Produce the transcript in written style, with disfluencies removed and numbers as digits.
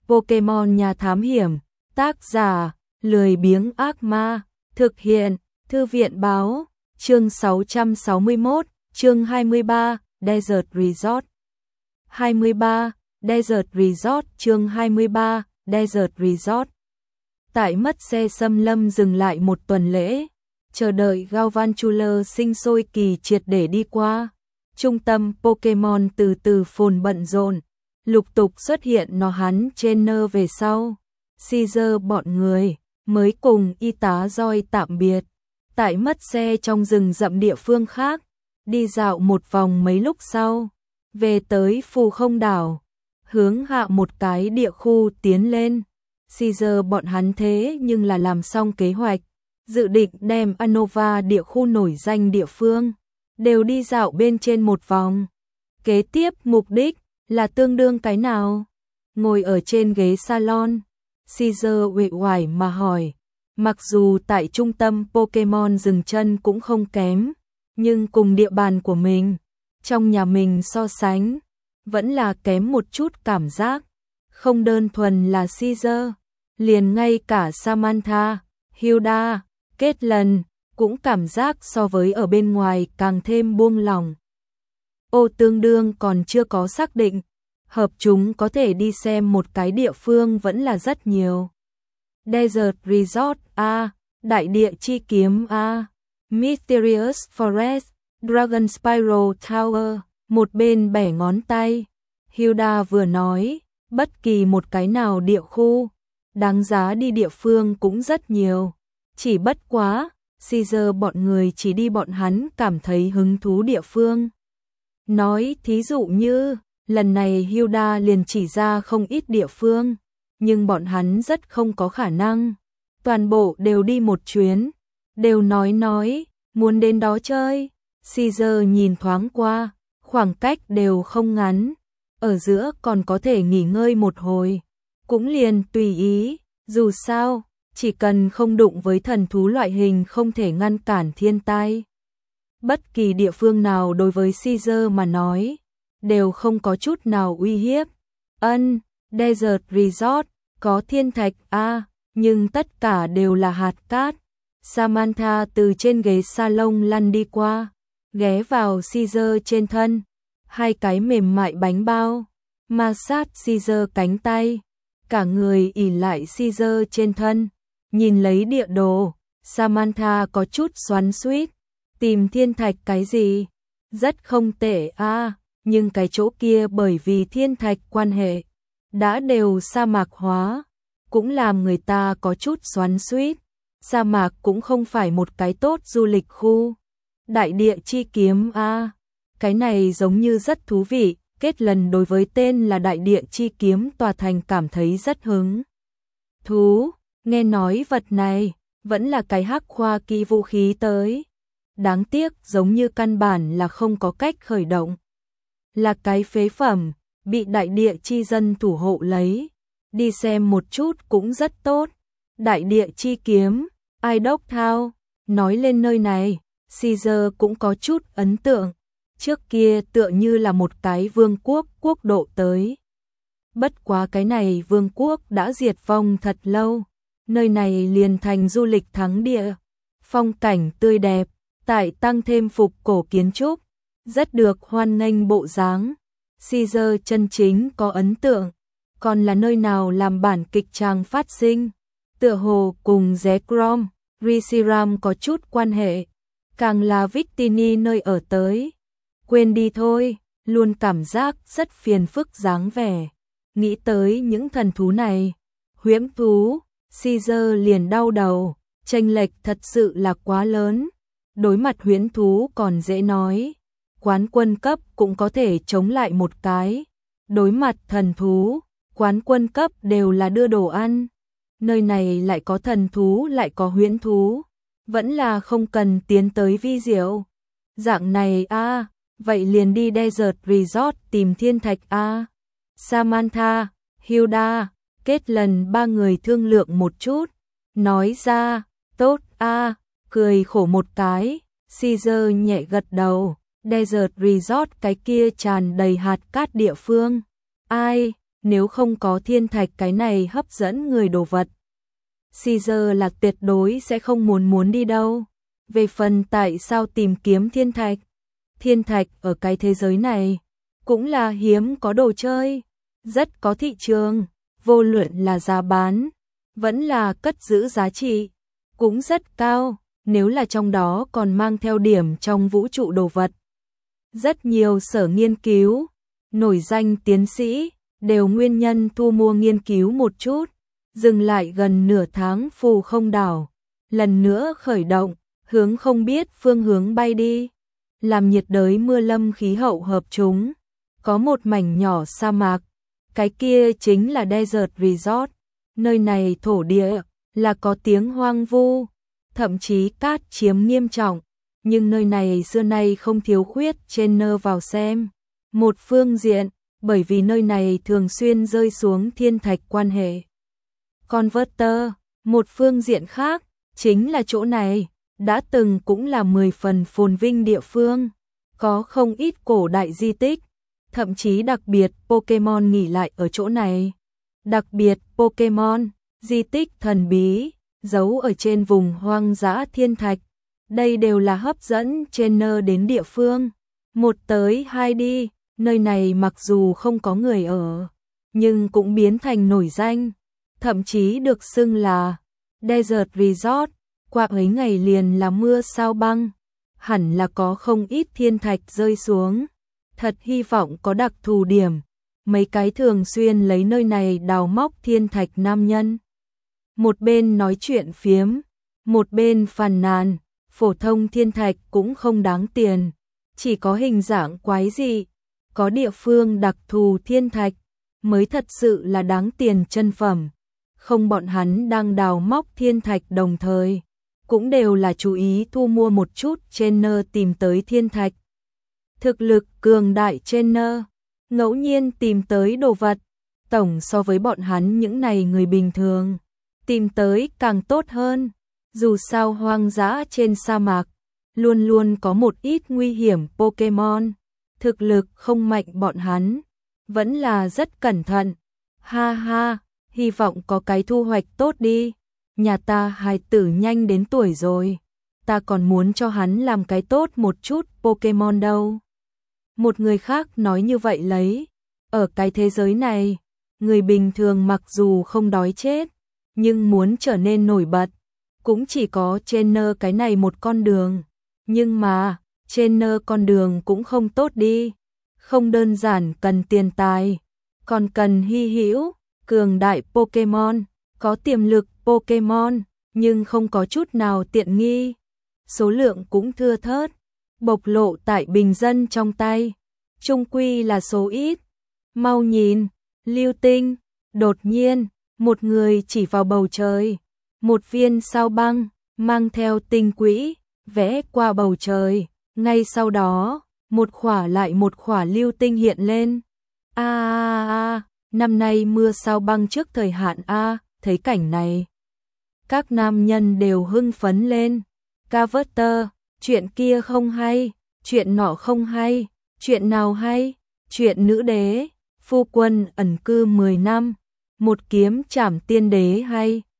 Pokemon nhà thám hiểm, tác giả, lười biếng ác ma, thực hiện, thư viện báo, chương 661, chương 23, Desert Resort. 23, Desert Resort, chương 23, Desert Resort. Tại mất xe xâm lâm dừng lại một tuần lễ, chờ đợi Galvantula sinh sôi kỳ triệt để đi qua. Trung tâm Pokemon từ từ phồn bận rộn, lục tục xuất hiện nó hắn trainer về sau. Caesar bọn người mới cùng y tá Joy tạm biệt. Tại mất xe trong rừng rậm địa phương khác, đi dạo một vòng mấy lúc sau, về tới Phù Không đảo, hướng hạ một cái địa khu tiến lên. Caesar bọn hắn thế nhưng là làm xong kế hoạch, dự định đem Unova địa khu nổi danh địa phương đều đi dạo bên trên một vòng. Kế tiếp mục đích là tương đương cái nào? Ngồi ở trên ghế salon, Caesar uể oải mà hỏi. Mặc dù tại trung tâm Pokemon dừng chân cũng không kém, nhưng cùng địa bàn của mình, trong nhà mình so sánh, vẫn là kém một chút cảm giác. Không đơn thuần là Caesar, liền ngay cả Samantha, Hilda, Caitlin cũng cảm giác so với ở bên ngoài càng thêm buông lỏng. Ô tương đương còn chưa có xác định, hợp chúng có thể đi xem một cái địa phương vẫn là rất nhiều. Desert Resort A, Đại địa chi kiếm A, Mysterious Forest, Dragon Spiral Tower, một bên bẻ ngón tay. Hilda vừa nói, bất kỳ một cái nào địa khu, đáng giá đi địa phương cũng rất nhiều. Chỉ bất quá, Caesar bọn người chỉ đi bọn hắn cảm thấy hứng thú địa phương. Nói thí dụ như, lần này Hilda liền chỉ ra không ít địa phương, nhưng bọn hắn rất không có khả năng. Toàn bộ đều đi một chuyến, đều nói, muốn đến đó chơi. Caesar nhìn thoáng qua, khoảng cách đều không ngắn, ở giữa còn có thể nghỉ ngơi một hồi. Cũng liền tùy ý, dù sao, chỉ cần không đụng với thần thú loại hình không thể ngăn cản thiên tai. Bất kỳ địa phương nào đối với Caesar mà nói, đều không có chút nào uy hiếp. Desert Resort, có thiên thạch nhưng tất cả đều là hạt cát. Samantha từ trên ghế salon lăn đi qua, ghé vào Caesar trên thân, hai cái mềm mại bánh bao, ma sát Caesar cánh tay, cả người ỉ lại Caesar trên thân. Nhìn lấy địa đồ, Samantha có chút xoắn xuýt, tìm thiên thạch cái gì? Rất không tệ nhưng cái chỗ kia bởi vì thiên thạch quan hệ, đã đều sa mạc hóa, cũng làm người ta có chút xoắn xuýt. Sa mạc cũng không phải một cái tốt du lịch khu. Đại địa chi kiếm cái này giống như rất thú vị. Kết lần đối với tên là Đại địa chi kiếm tòa thành cảm thấy rất hứng thú. Nghe nói vật này vẫn là cái hắc khoa kỹ vũ khí tới. Đáng tiếc giống như căn bản là không có cách khởi động. Là cái phế phẩm, bị đại địa chi dân thủ hộ lấy. Đi xem một chút cũng rất tốt. Đại địa chi kiếm, Idok Town, nói lên nơi này, Caesar cũng có chút ấn tượng. Trước kia tựa như là một cái vương quốc quốc độ tới. Bất quá cái này vương quốc đã diệt vong thật lâu. Nơi này liền thành du lịch thắng địa. Phong cảnh tươi đẹp, tại tăng thêm phục cổ kiến trúc, rất được hoan nghênh bộ dáng. Caesar chân chính có ấn tượng, còn là nơi nào làm bản kịch tràng phát sinh. Tựa hồ cùng Zekrom, Reshiram có chút quan hệ, càng là Victini nơi ở tới. Quên đi thôi, luôn cảm giác rất phiền phức dáng vẻ. Nghĩ tới những thần thú này, huyễn thú, Caesar liền đau đầu, chênh lệch thật sự là quá lớn. Đối mặt huyễn thú còn dễ nói, quán quân cấp cũng có thể chống lại một cái. Đối mặt thần thú, quán quân cấp đều là đưa đồ ăn. Nơi này lại có thần thú lại có huyễn thú, vẫn là không cần tiến tới vi diệu. Dạng này vậy liền đi Desert Resort tìm thiên thạch Samantha, Hilda, Caitlin ba người thương lượng một chút, nói ra, tốt cười khổ một cái. Caesar nhẹ gật đầu. Desert Resort cái kia tràn đầy hạt cát địa phương, ai nếu không có thiên thạch cái này hấp dẫn người đồ vật. Caesar là tuyệt đối sẽ không muốn đi đâu. Về phần tại sao tìm kiếm thiên thạch ở cái thế giới này, cũng là hiếm có đồ chơi, rất có thị trường, vô luận là giá bán, vẫn là cất giữ giá trị, cũng rất cao, nếu là trong đó còn mang theo điểm trong vũ trụ đồ vật. Rất nhiều sở nghiên cứu, nổi danh tiến sĩ, đều nguyên nhân thu mua nghiên cứu một chút, dừng lại gần nửa tháng phù không đảo, lần nữa khởi động, hướng không biết phương hướng bay đi, làm nhiệt đới mưa lâm khí hậu hợp chúng, có một mảnh nhỏ sa mạc, cái kia chính là Desert Resort, nơi này thổ địa là có tiếng hoang vu, thậm chí cát chiếm nghiêm trọng, nhưng nơi này xưa nay không thiếu khuyết trainer vào xem. Một phương diện, bởi vì nơi này thường xuyên rơi xuống thiên thạch quan hệ Converter, một phương diện khác, chính là chỗ này, đã từng cũng là 10 phần phồn vinh địa phương, có không ít cổ đại di tích, thậm chí đặc biệt Pokemon nghỉ lại ở chỗ này. Đặc biệt Pokemon, di tích thần bí, giấu ở trên vùng hoang dã thiên thạch, đây đều là hấp dẫn trainer đến địa phương. Một tới hai đi, nơi này mặc dù không có người ở, nhưng cũng biến thành nổi danh, thậm chí được xưng là Desert Resort, qua ấy ngày liền là mưa sao băng, hẳn là có không ít thiên thạch rơi xuống, thật hy vọng có đặc thù điểm, mấy cái thường xuyên lấy nơi này đào móc thiên thạch nam nhân. Một bên nói chuyện phiếm, một bên phàn nàn, phổ thông thiên thạch cũng không đáng tiền, chỉ có hình dạng quái dị, có địa phương đặc thù thiên thạch, mới thật sự là đáng tiền chân phẩm. Không, bọn hắn đang đào móc thiên thạch đồng thời, cũng đều là chú ý thu mua một chút trainer tìm tới thiên thạch. Thực lực cường đại trainer, ngẫu nhiên tìm tới đồ vật, tổng so với bọn hắn những này người bình thường, tìm tới càng tốt hơn. Dù sao hoang dã trên sa mạc, luôn luôn có một ít nguy hiểm Pokemon, thực lực không mạnh bọn hắn, vẫn là rất cẩn thận. Ha ha, hy vọng có cái thu hoạch tốt đi, nhà ta hài tử nhanh đến tuổi rồi, ta còn muốn cho hắn làm cái tốt một chút Pokemon đâu. Một người khác nói như vậy lấy, ở cái thế giới này, người bình thường mặc dù không đói chết, nhưng muốn trở nên nổi bật, cũng chỉ có trainer cái này một con đường, nhưng mà, trainer con đường cũng không tốt đi, không đơn giản cần tiền tài, còn cần hy hữu, cường đại Pokemon, có tiềm lực Pokemon, nhưng không có chút nào tiện nghi, số lượng cũng thưa thớt, bộc lộ tại bình dân trong tay, chung quy là số ít. Mau nhìn, Lưu Tinh, đột nhiên, một người chỉ vào bầu trời, một viên sao băng, mang theo tinh quỹ, vẽ qua bầu trời, ngay sau đó, một khỏa lại một khỏa lưu tinh hiện lên. Năm nay mưa sao băng trước thời hạn thấy cảnh này. Các nam nhân đều hưng phấn lên. Carver, chuyện kia không hay, chuyện nọ không hay, chuyện nào hay, chuyện nữ đế, phu quân ẩn cư 10 năm, một kiếm trảm tiên đế hay.